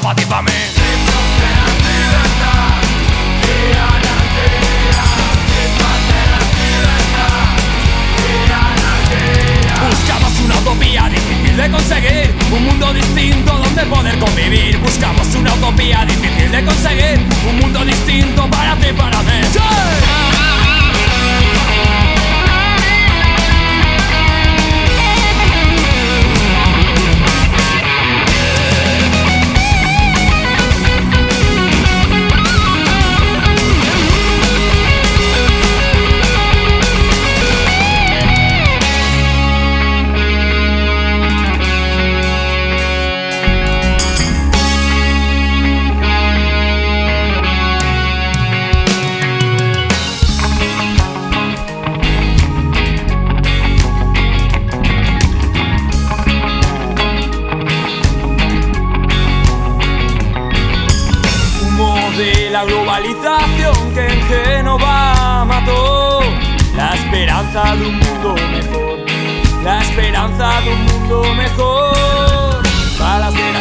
pa' ti, pa' mí. Buscamos una utopía difícil de conseguir, un mundo distinto donde poder convivir. Buscamos una utopía difícil de conseguir, un mundo distinto para ti y para mí. ¡Sí! De la globalización que en Génova mató la esperanza de un mundo mejor, la esperanza de un mundo mejor para las generaciones.